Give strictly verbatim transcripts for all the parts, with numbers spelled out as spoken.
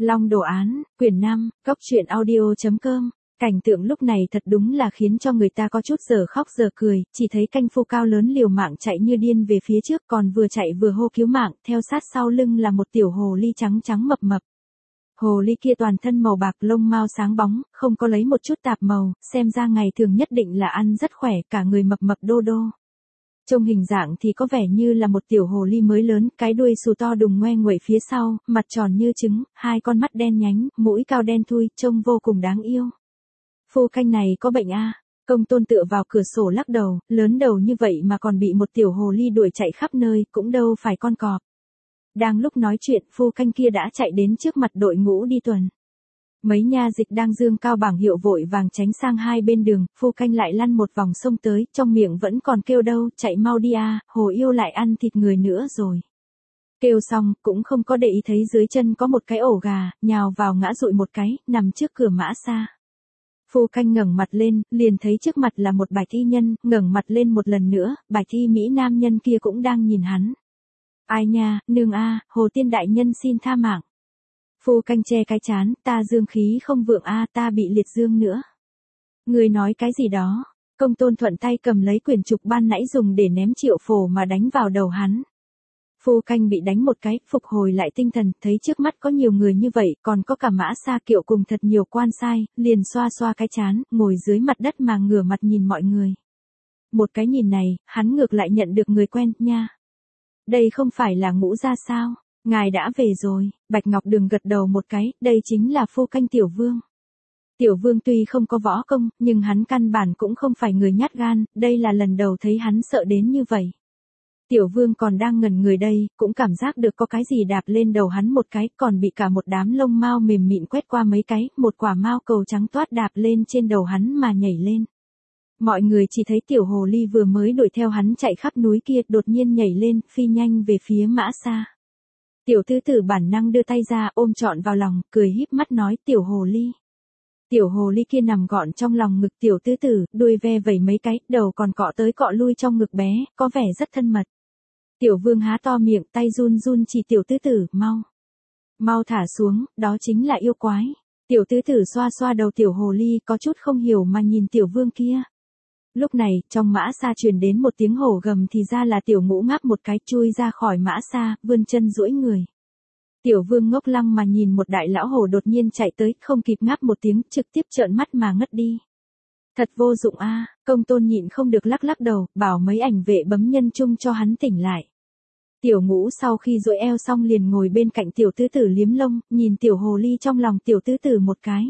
Long đồ án, quyển năm, cốc truyện audio chấm com. Cảnh tượng lúc này thật đúng là khiến cho người ta có chút giờ khóc giờ cười, chỉ thấy canh phu cao lớn liều mạng chạy như điên về phía trước, còn vừa chạy vừa hô cứu mạng, theo sát sau lưng là một tiểu hồ ly trắng trắng mập mập. Hồ ly kia toàn thân màu bạc, lông mao sáng bóng, không có lấy một chút tạp màu, xem ra ngày thường nhất định là ăn rất khỏe, cả người mập mập đô đô. Trông hình dạng thì có vẻ như là một tiểu hồ ly mới lớn, cái đuôi xù to đùng ngoe nguậy phía sau, mặt tròn như trứng, hai con mắt đen nhánh, mũi cao đen thui, trông vô cùng đáng yêu. Phu canh này có bệnh a? Công Tôn tựa vào cửa sổ lắc đầu, lớn đầu như vậy mà còn bị một tiểu hồ ly đuổi chạy khắp nơi, cũng đâu phải con cọp. Đang lúc nói chuyện, phu canh kia đã chạy đến trước mặt đội ngũ đi tuần. Mấy nha dịch đang dương cao bảng hiệu vội vàng tránh sang hai bên đường, phu canh lại lăn một vòng sông tới, trong miệng vẫn còn kêu đâu, chạy mau đi a, hồ yêu lại ăn thịt người nữa rồi. Kêu xong, cũng không có để ý thấy dưới chân có một cái ổ gà, nhào vào ngã dụi một cái, nằm trước cửa mã xa. Phu canh ngẩng mặt lên, liền thấy trước mặt là một bạch y nhân, ngẩng mặt lên một lần nữa, bạch y mỹ nam nhân kia cũng đang nhìn hắn. Ai nha, nương a, Hồ Tiên đại nhân xin tha mạng. Phu canh che cái chán, ta dương khí không vượng a, ta bị liệt dương nữa. Người nói cái gì đó? Công Tôn thuận tay cầm lấy quyển trục ban nãy dùng để ném Triệu Phổ mà đánh vào đầu hắn. Phu canh bị đánh một cái, phục hồi lại tinh thần, thấy trước mắt có nhiều người như vậy, còn có cả Mã Sa Kiệu cùng thật nhiều quan sai, liền xoa xoa cái chán, ngồi dưới mặt đất mà ngửa mặt nhìn mọi người. Một cái nhìn này, hắn ngược lại nhận được người quen, nha. Đây không phải là Ngũ gia sao? Ngài đã về rồi. Bạch Ngọc Đường gật đầu một cái, đây chính là phu canh Tiểu Vương. Tiểu Vương tuy không có võ công, nhưng hắn căn bản cũng không phải người nhát gan, đây là lần đầu thấy hắn sợ đến như vậy. Tiểu Vương còn đang ngẩn người đây, cũng cảm giác được có cái gì đạp lên đầu hắn một cái, còn bị cả một đám lông mao mềm mịn quét qua mấy cái, một quả mao cầu trắng toát đạp lên trên đầu hắn mà nhảy lên. Mọi người chỉ thấy tiểu hồ ly vừa mới đuổi theo hắn chạy khắp núi kia, đột nhiên nhảy lên, phi nhanh về phía Mã Sa. Tiểu tứ tử bản năng đưa tay ra ôm trọn vào lòng, cười híp mắt nói tiểu hồ ly. Tiểu hồ ly kia nằm gọn trong lòng ngực tiểu tứ tử, đuôi ve vẩy mấy cái, đầu còn cọ tới cọ lui trong ngực bé, có vẻ rất thân mật. Tiểu Vương há to miệng, tay run run chỉ tiểu tứ tử, mau. Mau thả xuống, đó chính là yêu quái. Tiểu tứ tử xoa xoa đầu tiểu hồ ly, có chút không hiểu mà nhìn tiểu Vương kia. Lúc này, trong Mã Sa truyền đến một tiếng hổ gầm thì ra là tiểu Ngũ ngáp một cái chui ra khỏi Mã Sa, vươn chân duỗi người. Tiểu Vương ngốc lăng mà nhìn một đại lão hổ đột nhiên chạy tới, không kịp ngáp một tiếng, trực tiếp trợn mắt mà ngất đi. Thật vô dụng a, Công Tôn nhịn không được lắc lắc đầu, bảo mấy ảnh vệ bấm nhân chung cho hắn tỉnh lại. Tiểu Ngũ sau khi duỗi eo xong liền ngồi bên cạnh tiểu tứ tử liếm lông, nhìn tiểu hồ ly trong lòng tiểu tứ tử một cái.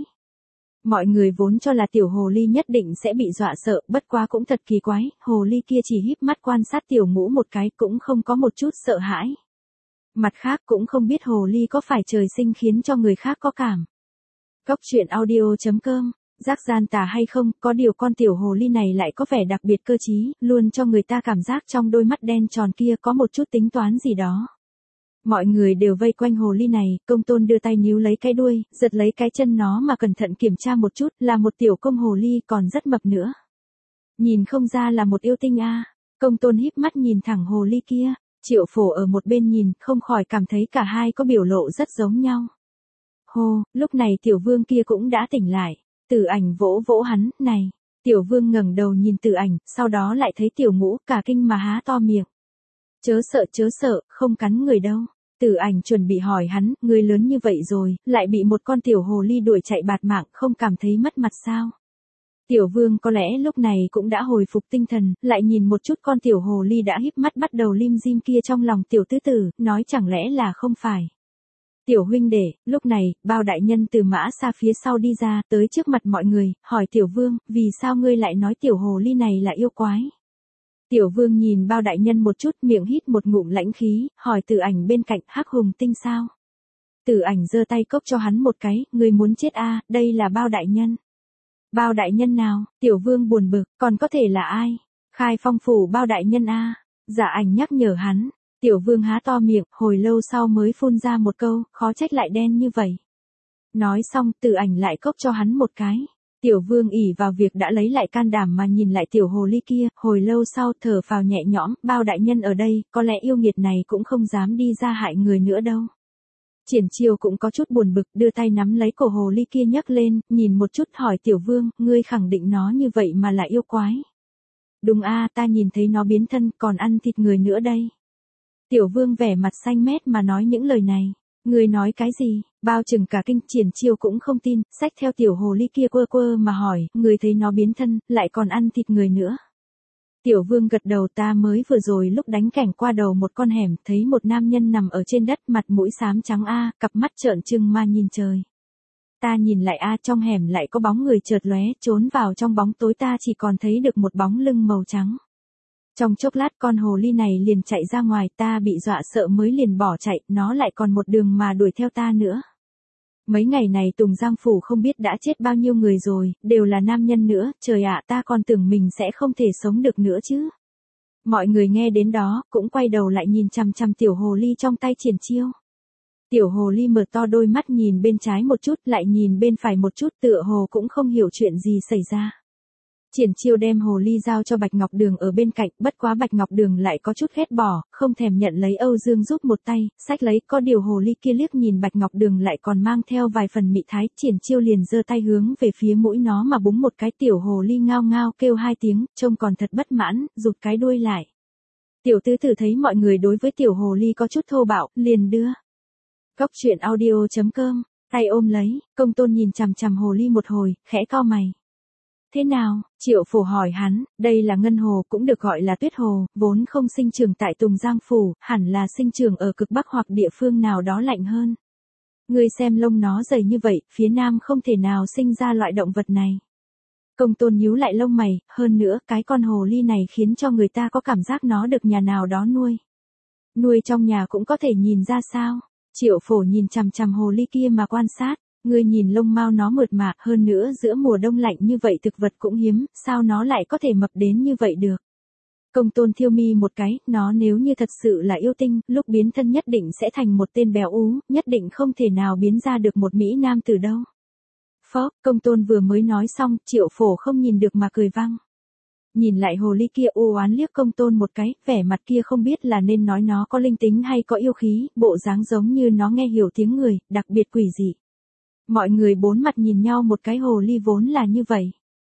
Mọi người vốn cho là tiểu hồ ly nhất định sẽ bị dọa sợ, bất quá cũng thật kỳ quái, hồ ly kia chỉ híp mắt quan sát tiểu Ngũ một cái cũng không có một chút sợ hãi. Mặt khác cũng không biết hồ ly có phải trời sinh khiến cho người khác có cảm. Cốc truyện audio chấm com, giác gian tà hay không, có điều con tiểu hồ ly này lại có vẻ đặc biệt cơ trí, luôn cho người ta cảm giác trong đôi mắt đen tròn kia có một chút tính toán gì đó. Mọi người đều vây quanh hồ ly này, Công Tôn đưa tay níu lấy cái đuôi, giật lấy cái chân nó mà cẩn thận kiểm tra một chút, là một tiểu công hồ ly còn rất mập nữa. Nhìn không ra là một yêu tinh a. Công Tôn híp mắt nhìn thẳng hồ ly kia, Triệu Phổ ở một bên nhìn, không khỏi cảm thấy cả hai có biểu lộ rất giống nhau. Hô, lúc này tiểu Vương kia cũng đã tỉnh lại, Tử Ảnh vỗ vỗ hắn, này. Tiểu Vương ngẩng đầu nhìn Tử Ảnh, sau đó lại thấy tiểu Ngũ, cả kinh mà há to miệng. Chớ sợ chớ sợ, không cắn người đâu. Tử Ảnh chuẩn bị hỏi hắn, người lớn như vậy rồi, lại bị một con tiểu hồ ly đuổi chạy bạt mạng, không cảm thấy mất mặt sao? Tiểu Vương có lẽ lúc này cũng đã hồi phục tinh thần, lại nhìn một chút con tiểu hồ ly đã híp mắt bắt đầu lim dim kia trong lòng tiểu tứ tử, nói chẳng lẽ là không phải. Tiểu huynh đệ, lúc này, Bao đại nhân từ Mã Sa phía sau đi ra, tới trước mặt mọi người, hỏi tiểu Vương, vì sao ngươi lại nói tiểu hồ ly này là yêu quái? Tiểu Vương nhìn Bao đại nhân một chút, miệng hít một ngụm lãnh khí, hỏi Tử Ảnh bên cạnh, hắc hùng tinh sao? Tử Ảnh giơ tay cốc cho hắn một cái, ngươi muốn chết a, đây là Bao đại nhân. Bao đại nhân nào? Tiểu Vương buồn bực, còn có thể là ai? Khai Phong phủ Bao đại nhân a. Dạ Ảnh nhắc nhở hắn. Tiểu Vương há to miệng, hồi lâu sau mới phun ra một câu, khó trách lại đen như vậy. Nói xong, Tử Ảnh lại cốc cho hắn một cái. Tiểu Vương ỷ vào việc đã lấy lại can đảm mà nhìn lại tiểu hồ ly kia, hồi lâu sau thở phào nhẹ nhõm, Bao đại nhân ở đây, có lẽ yêu nghiệt này cũng không dám đi ra hại người nữa đâu. Triển Chiêu cũng có chút buồn bực, đưa tay nắm lấy cổ hồ ly kia nhấc lên, nhìn một chút hỏi Tiểu Vương, ngươi khẳng định nó như vậy mà là yêu quái. Đúng a, ta nhìn thấy nó biến thân còn ăn thịt người nữa đây. Tiểu Vương vẻ mặt xanh mét mà nói những lời này. Ngươi nói cái gì? Bao chừng cả kinh. Triển Chiêu cũng không tin, xách theo tiểu hồ ly kia quơ quơ mà hỏi, ngươi thấy nó biến thân, lại còn ăn thịt người nữa. Tiểu Vương gật đầu, ta mới vừa rồi lúc đánh cảnh qua đầu một con hẻm, thấy một nam nhân nằm ở trên đất, mặt mũi xám trắng a, cặp mắt trợn trừng mà nhìn trời. Ta nhìn lại a, trong hẻm lại có bóng người chợt lóe, trốn vào trong bóng tối, ta chỉ còn thấy được một bóng lưng màu trắng. Trong chốc lát con hồ ly này liền chạy ra ngoài, ta bị dọa sợ mới liền bỏ chạy, nó lại còn một đường mà đuổi theo ta nữa. Mấy ngày này Tùng Giang Phủ không biết đã chết bao nhiêu người rồi, đều là nam nhân nữa, trời ạ, ta còn tưởng mình sẽ không thể sống được nữa chứ. Mọi người nghe đến đó, cũng quay đầu lại nhìn chằm chằm tiểu hồ ly trong tay Triển Chiêu. Tiểu hồ ly mở to đôi mắt nhìn bên trái một chút, lại nhìn bên phải một chút, tựa hồ cũng không hiểu chuyện gì xảy ra. Triển Chiêu đem hồ ly giao cho Bạch Ngọc Đường ở bên cạnh, bất quá Bạch Ngọc Đường lại có chút ghét bỏ, không thèm nhận lấy. Âu Dương giúp một tay, xách lấy, có điều hồ ly kia liếc nhìn Bạch Ngọc Đường lại còn mang theo vài phần mị thái, Triển Chiêu liền giơ tay hướng về phía mũi nó mà búng một cái, tiểu hồ ly ngao ngao kêu hai tiếng, trông còn thật bất mãn, rụt cái đuôi lại. Tiểu tứ tử thấy mọi người đối với tiểu hồ ly có chút thô bạo, liền đưa. Cốc truyện audio chấm com, tay ôm lấy, Công Tôn nhìn chằm chằm hồ ly một hồi, khẽ cau mày. Thế nào? Triệu Phổ hỏi hắn, đây là ngân hồ cũng được gọi là tuyết hồ, vốn không sinh trưởng tại Tùng Giang Phủ, hẳn là sinh trưởng ở cực Bắc hoặc địa phương nào đó lạnh hơn. Ngươi xem lông nó dày như vậy, phía Nam không thể nào sinh ra loại động vật này. Công Tôn nhíu lại lông mày, hơn nữa cái con hồ ly này khiến cho người ta có cảm giác nó được nhà nào đó nuôi. Nuôi trong nhà cũng có thể nhìn ra sao? Triệu Phổ nhìn chằm chằm hồ ly kia mà quan sát. Ngươi nhìn lông mao nó mượt mà, hơn nữa giữa mùa đông lạnh như vậy thực vật cũng hiếm, sao nó lại có thể mập đến như vậy được. Công Tôn thiêu mi một cái, nó nếu như thật sự là yêu tinh, lúc biến thân nhất định sẽ thành một tên béo ú, nhất định không thể nào biến ra được một mỹ nam từ đâu. Phó, Công Tôn vừa mới nói xong, Triệu Phổ không nhìn được mà cười vang. Nhìn lại hồ ly kia u oán liếc Công Tôn một cái, vẻ mặt kia không biết là nên nói nó có linh tính hay có yêu khí, bộ dáng giống như nó nghe hiểu tiếng người, đặc biệt quỷ dị. Mọi người bốn mặt nhìn nhau, một cái hồ ly vốn là như vậy.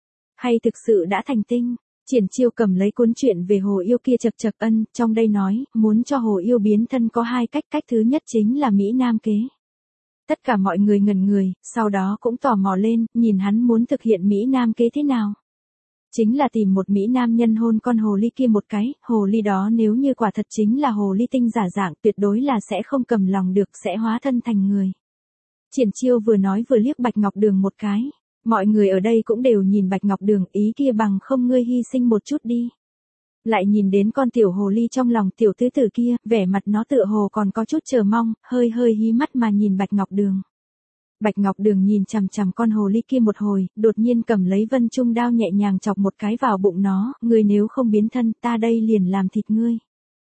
Hay thực sự đã thành tinh? Triển Chiêu cầm lấy cuốn truyện về hồ yêu kia chật chật ân, trong đây nói, muốn cho hồ yêu biến thân có hai cách, cách thứ nhất chính là Mỹ Nam kế. Tất cả mọi người ngẩn người, sau đó cũng tò mò lên, nhìn hắn muốn thực hiện Mỹ Nam kế thế nào. Chính là tìm một Mỹ Nam nhân hôn con hồ ly kia một cái, hồ ly đó nếu như quả thật chính là hồ ly tinh giả dạng, tuyệt đối là sẽ không cầm lòng được, sẽ hóa thân thành người. Triển Chiêu vừa nói vừa liếc Bạch Ngọc Đường một cái. Mọi người ở đây cũng đều nhìn Bạch Ngọc Đường, ý kia bằng không ngươi hy sinh một chút đi. Lại nhìn đến con tiểu hồ ly trong lòng tiểu tứ tử kia, vẻ mặt nó tựa hồ còn có chút chờ mong, hơi hơi hí mắt mà nhìn Bạch Ngọc Đường. Bạch Ngọc Đường nhìn chằm chằm con hồ ly kia một hồi, đột nhiên cầm lấy vân trung đao nhẹ nhàng chọc một cái vào bụng nó, ngươi nếu không biến thân, ta đây liền làm thịt ngươi.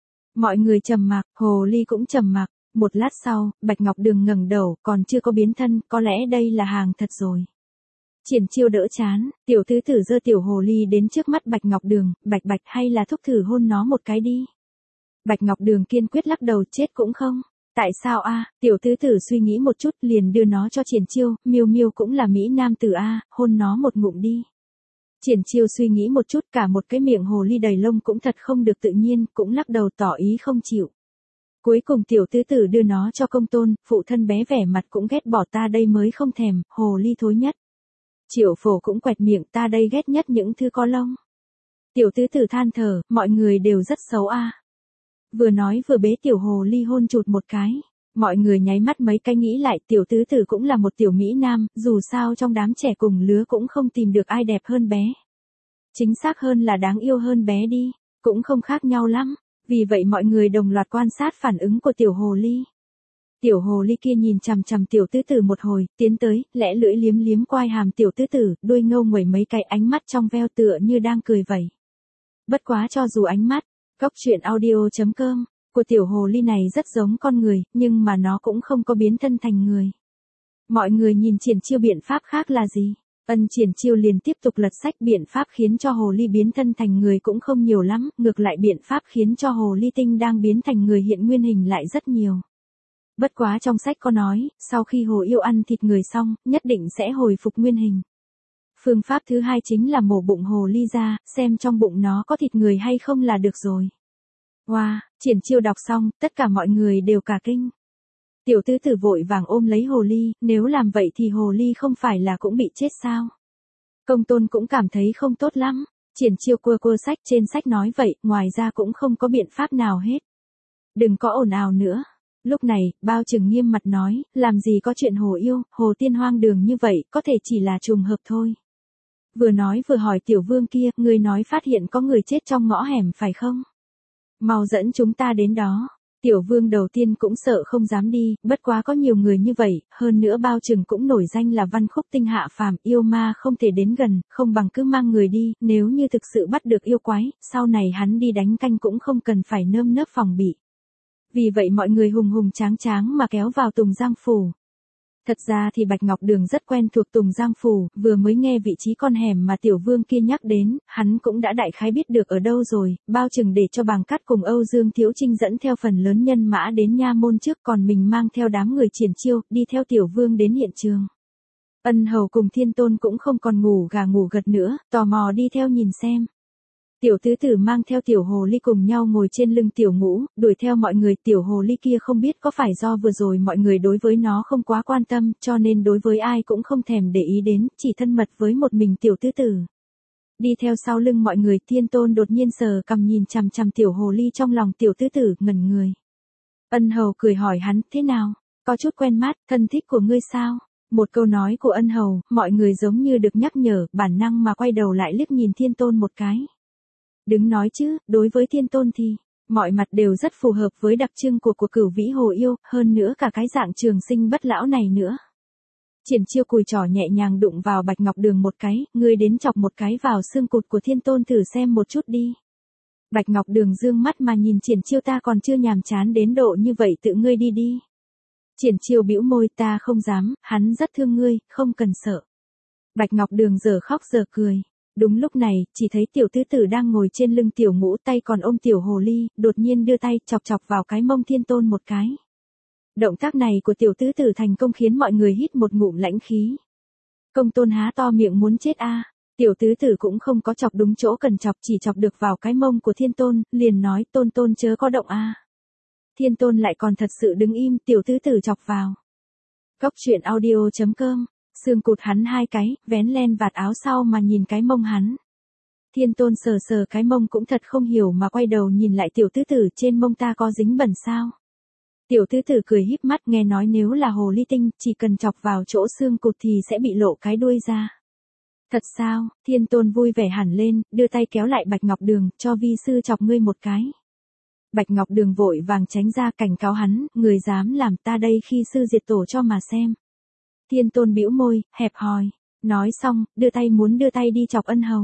Mọi người trầm mặc, hồ ly cũng trầm mặc. Một lát sau, Bạch Ngọc Đường ngẩng đầu, còn chưa có biến thân, có lẽ đây là hàng thật rồi. Triển Chiêu đỡ chán, tiểu tứ tử giơ tiểu hồ ly đến trước mắt Bạch Ngọc Đường, Bạch Bạch hay là thúc thử hôn nó một cái đi. Bạch Ngọc Đường kiên quyết lắc đầu, chết cũng không. Tại sao a? Tiểu tứ tử suy nghĩ một chút liền đưa nó cho Triển Chiêu, Miêu Miêu cũng là Mỹ Nam tử a, hôn nó một ngụm đi. Triển Chiêu suy nghĩ một chút, cả một cái miệng hồ ly đầy lông cũng thật không được tự nhiên, cũng lắc đầu tỏ ý không chịu. Cuối cùng tiểu tứ tử đưa nó cho Công Tôn, phụ thân bé vẻ mặt cũng ghét bỏ, ta đây mới không thèm, hồ ly thối nhất. Triệu Phổ cũng quẹt miệng, ta đây ghét nhất những thứ có lông. Tiểu tứ tử than thở, mọi người đều rất xấu a. Vừa nói vừa bế tiểu hồ ly hôn chụt một cái. Mọi người nháy mắt mấy cái nghĩ lại, tiểu tứ tử cũng là một tiểu mỹ nam, dù sao trong đám trẻ cùng lứa cũng không tìm được ai đẹp hơn bé. Chính xác hơn là đáng yêu hơn bé đi, cũng không khác nhau lắm. Vì vậy mọi người đồng loạt quan sát phản ứng của tiểu hồ ly. Tiểu hồ ly kia nhìn chằm chằm tiểu tứ tử một hồi, tiến tới, lẽ lưỡi liếm liếm quai hàm tiểu tứ tử, đuôi ngâu nguẩy mấy cái, ánh mắt trong veo tựa như đang cười vậy. Bất quá cho dù ánh mắt, cốc truyện audio chấm com, của tiểu hồ ly này rất giống con người, nhưng mà nó cũng không có biến thân thành người. Mọi người nhìn Triển Chiêu biện pháp khác là gì? Ân Triển Chiêu liền tiếp tục lật sách, biện pháp khiến cho hồ ly biến thân thành người cũng không nhiều lắm, ngược lại biện pháp khiến cho hồ ly tinh đang biến thành người hiện nguyên hình lại rất nhiều. Bất quá trong sách có nói, sau khi hồ yêu ăn thịt người xong, nhất định sẽ hồi phục nguyên hình. Phương pháp thứ hai chính là mổ bụng hồ ly ra, xem trong bụng nó có thịt người hay không là được rồi. Wow, Triển Chiêu đọc xong, tất cả mọi người đều cả kinh. Tiểu tứ tử vội vàng ôm lấy hồ ly, nếu làm vậy thì hồ ly không phải là cũng bị chết sao? Công Tôn cũng cảm thấy không tốt lắm. Triển Chiêu quơ quơ sách, trên sách nói vậy, ngoài ra cũng không có biện pháp nào hết. Đừng có ồn ào nữa. Lúc này, Bao Trừng nghiêm mặt nói, làm gì có chuyện hồ yêu, hồ tiên hoang đường như vậy, có thể chỉ là trùng hợp thôi. Vừa nói vừa hỏi tiểu vương kia, người nói phát hiện có người chết trong ngõ hẻm phải không? Mau dẫn chúng ta đến đó. Tiểu vương đầu tiên cũng sợ không dám đi, bất quá có nhiều người như vậy, hơn nữa Bao Trừng cũng nổi danh là văn khúc tinh hạ phàm, yêu ma không thể đến gần, không bằng cứ mang người đi, nếu như thực sự bắt được yêu quái, sau này hắn đi đánh canh cũng không cần phải nơm nớp phòng bị. Vì vậy mọi người hùng hùng tráng tráng mà kéo vào Tùng Giang Phủ. Thật ra thì Bạch Ngọc Đường rất quen thuộc Tùng Giang Phủ, vừa mới nghe vị trí con hẻm mà tiểu vương kia nhắc đến, hắn cũng đã đại khái biết được ở đâu rồi. Bao Trừng để cho Bàng Cát cùng Âu Dương Thiếu Trinh dẫn theo phần lớn nhân mã đến nha môn trước, còn mình mang theo đám người Triển Chiêu, đi theo tiểu vương đến hiện trường. Ân Hầu cùng Thiên Tôn cũng không còn ngủ gà ngủ gật nữa, tò mò đi theo nhìn xem. Tiểu tứ tử mang theo tiểu hồ ly cùng nhau ngồi trên lưng tiểu ngũ, đuổi theo mọi người. Tiểu hồ ly kia không biết có phải do vừa rồi mọi người đối với nó không quá quan tâm, cho nên đối với ai cũng không thèm để ý đến, chỉ thân mật với một mình tiểu tứ tử. Đi theo sau lưng mọi người, Thiên Tôn đột nhiên sờ cằm nhìn chằm chằm tiểu hồ ly, trong lòng tiểu tứ tử ngẩn người. Ân Hầu cười hỏi hắn, thế nào, có chút quen mắt, thân thích của ngươi sao? Một câu nói của Ân Hầu, mọi người giống như được nhắc nhở, bản năng mà quay đầu lại liếc nhìn Thiên Tôn một cái. Đứng nói chứ, đối với Thiên Tôn thì, mọi mặt đều rất phù hợp với đặc trưng của của Cửu Vĩ Hồ Yêu, hơn nữa cả cái dạng trường sinh bất lão này nữa. Triển Chiêu cùi trỏ nhẹ nhàng đụng vào Bạch Ngọc Đường một cái, ngươi đến chọc một cái vào xương cụt của Thiên Tôn thử xem một chút đi. Bạch Ngọc Đường dương mắt mà nhìn Triển Chiêu, ta còn chưa nhàm chán đến độ như vậy, tự ngươi đi đi. Triển Chiêu bĩu môi, ta không dám, hắn rất thương ngươi, không cần sợ. Bạch Ngọc Đường giờ khóc giờ cười. Đúng lúc này, chỉ thấy tiểu tứ tử đang ngồi trên lưng tiểu ngũ, tay còn ôm tiểu hồ ly, đột nhiên đưa tay chọc chọc vào cái mông Thiên Tôn một cái. Động tác này của tiểu tứ tử thành công khiến mọi người hít một ngụm lãnh khí. Công Tôn há to miệng muốn chết a. Tiểu tứ tử cũng không có chọc đúng chỗ cần chọc, chỉ chọc được vào cái mông của Thiên Tôn, liền nói, Tôn Tôn chớ có động a. Thiên Tôn lại còn thật sự đứng im, tiểu tứ tử chọc vào. Cóc truyện audio chấm com. Xương cụt hắn hai cái, vén len vạt áo sau mà nhìn cái mông hắn. Thiên Tôn sờ sờ cái mông cũng thật không hiểu mà quay đầu nhìn lại tiểu tứ tử, trên mông ta có dính bẩn sao? Tiểu tứ tử cười híp mắt, nghe nói nếu là hồ ly tinh, chỉ cần chọc vào chỗ xương cụt thì sẽ bị lộ cái đuôi ra. Thật sao? Thiên Tôn vui vẻ hẳn lên, đưa tay kéo lại Bạch Ngọc Đường, cho vi sư chọc ngươi một cái. Bạch Ngọc Đường vội vàng tránh ra, cảnh cáo hắn, người dám làm ta đây khi sư diệt tổ cho mà xem. Thiên Tôn bĩu môi, hẹp hòi. Nói xong, đưa tay muốn đưa tay đi chọc Ân Hầu.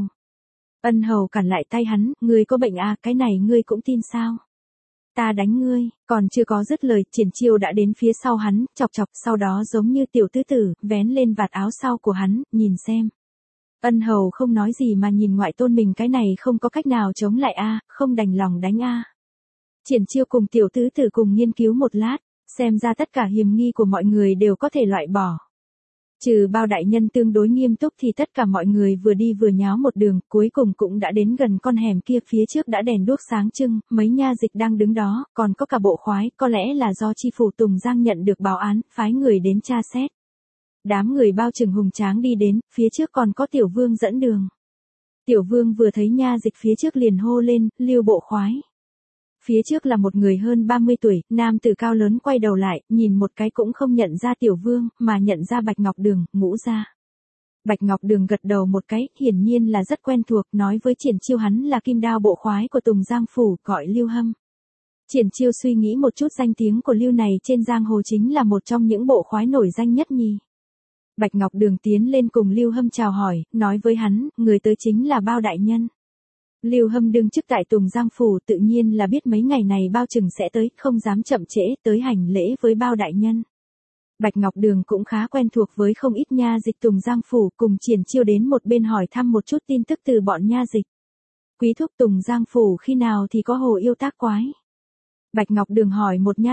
Ân Hầu cản lại tay hắn, ngươi có bệnh à, cái này ngươi cũng tin sao? Ta đánh ngươi, còn chưa có dứt lời, Triển Chiêu đã đến phía sau hắn, chọc chọc, sau đó giống như tiểu tứ tử, vén lên vạt áo sau của hắn, nhìn xem. Ân Hầu không nói gì mà nhìn ngoại tôn mình, cái này không có cách nào chống lại a, không đành lòng đánh a. Triển Chiêu cùng tiểu tứ tử cùng nghiên cứu một lát, xem ra tất cả hiểm nghi của mọi người đều có thể loại bỏ. Trừ Bao đại nhân tương đối nghiêm túc thì tất cả mọi người vừa đi vừa nháo một đường, cuối cùng cũng đã đến gần con hẻm kia, phía trước đã đèn đuốc sáng trưng, mấy nha dịch đang đứng đó, còn có cả bộ khoái, có lẽ là do chi phủ Tùng Giang nhận được báo án, phái người đến tra xét. Đám người Bao Trừng hùng tráng đi đến, phía trước còn có tiểu vương dẫn đường. Tiểu vương vừa thấy nha dịch phía trước liền hô lên, Lưu bộ khoái. Phía trước là một người hơn ba mươi tuổi, nam tử cao lớn, quay đầu lại, nhìn một cái cũng không nhận ra tiểu vương, mà nhận ra Bạch Ngọc Đường, Ngũ gia. Bạch Ngọc Đường gật đầu một cái, hiển nhiên là rất quen thuộc, nói với Triển Chiêu hắn là kim đao bộ khoái của Tùng Giang Phủ, gọi Lưu Hâm. Triển Chiêu suy nghĩ một chút, danh tiếng của Lưu này trên giang hồ chính là một trong những bộ khoái nổi danh nhất nhì. Bạch Ngọc Đường tiến lên cùng Lưu Hâm chào hỏi, nói với hắn, người tới chính là Bao đại nhân. Lưu Hâm đương chức tại Tùng Giang Phủ, tự nhiên là biết mấy ngày này Bao Trừng sẽ tới, không dám chậm trễ, tới hành lễ với Bao đại nhân. Bạch Ngọc Đường cũng khá quen thuộc với không ít nha dịch Tùng Giang Phủ, cùng Triển Chiêu đến một bên hỏi thăm một chút tin tức từ bọn nha dịch. Quý thúc, Tùng Giang Phủ khi nào thì có hồ yêu tác quái? Bạch Ngọc Đường hỏi một nha dịch,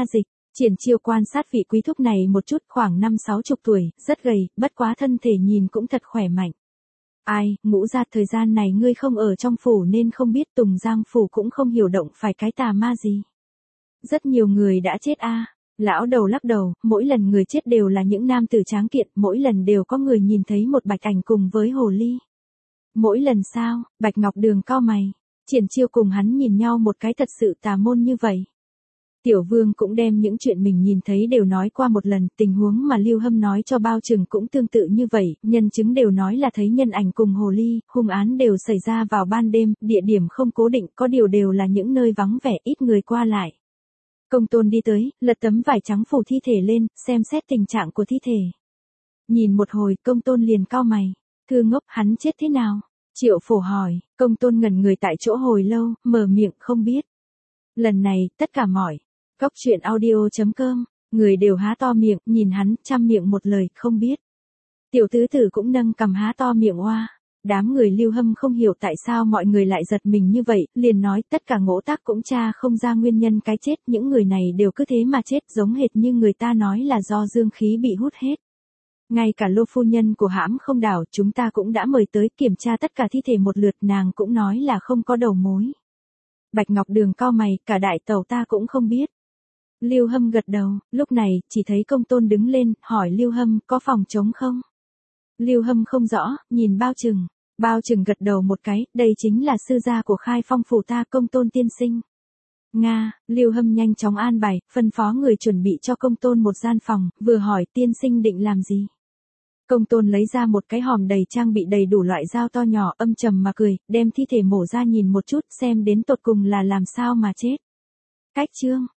Triển Chiêu quan sát vị quý thúc này một chút, khoảng năm sáu chục tuổi, rất gầy, bất quá thân thể nhìn cũng thật khỏe mạnh. Ai, Ngũ gia, thời gian này ngươi không ở trong phủ nên không biết Tùng Giang phủ cũng không hiểu động phải cái tà ma gì. Rất nhiều người đã chết a. Lão đầu lắc đầu, mỗi lần người chết đều là những nam tử tráng kiện, mỗi lần đều có người nhìn thấy một bạch ảnh cùng với hồ ly. Mỗi lần sao? Bạch Ngọc Đường cau mày. Triển Chiêu cùng hắn nhìn nhau một cái, thật sự tà môn như vậy. Tiểu Vương cũng đem những chuyện mình nhìn thấy đều nói qua một lần, tình huống mà Lưu Hâm nói cho Bao Trừng cũng tương tự như vậy, nhân chứng đều nói là thấy nhân ảnh cùng hồ ly, hung án đều xảy ra vào ban đêm, địa điểm không cố định, có điều đều là những nơi vắng vẻ, ít người qua lại. Công Tôn đi tới, lật tấm vải trắng phủ thi thể lên, xem xét tình trạng của thi thể. Nhìn một hồi, Công Tôn liền cau mày. Thưa ngốc, hắn chết thế nào? Triệu Phổ hỏi. Công Tôn ngẩn người tại chỗ hồi lâu, mở miệng không biết. Lần này, tất cả mọi Cóc truyện audio chấm com, người đều há to miệng, nhìn hắn, trăm miệng một lời, không biết. Tiểu tứ tử cũng nâng cằm há to miệng oa. Đám người Lưu Hâm không hiểu tại sao mọi người lại giật mình như vậy, liền nói tất cả ngỗ tác cũng tra không ra nguyên nhân cái chết, những người này đều cứ thế mà chết, giống hệt như người ta nói là do dương khí bị hút hết. Ngay cả Lô phu nhân của hãm không đảo chúng ta cũng đã mời tới kiểm tra tất cả thi thể một lượt, nàng cũng nói là không có đầu mối. Bạch Ngọc Đường cau mày, cả đại tàu ta cũng không biết. Lưu Hâm gật đầu, lúc này, chỉ thấy Công Tôn đứng lên, hỏi Lưu Hâm, có phòng trống không? Lưu Hâm không rõ, nhìn Bao Trừng. Bao Trừng gật đầu một cái, đây chính là sư gia của Khai Phong phủ ta, Công Tôn tiên sinh. Nga, Lưu Hâm nhanh chóng an bài, phân phó người chuẩn bị cho Công Tôn một gian phòng, vừa hỏi tiên sinh định làm gì. Công Tôn lấy ra một cái hòm đầy trang bị đầy đủ loại dao to nhỏ, âm trầm mà cười, đem thi thể mổ ra nhìn một chút, xem đến tột cùng là làm sao mà chết. Cách chương.